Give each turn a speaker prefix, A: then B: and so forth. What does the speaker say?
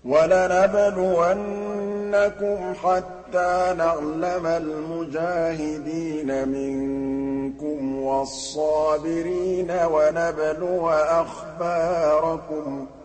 A: وَلَنَبْلُوَنَّكُمْ حَتَّىٰ نَعْلَمَ الْمُجَاهِدِينَ مِنكُمْ وَالصَّابِرِينَ وَنَبْلُوَ أَخْبَارَكُمْ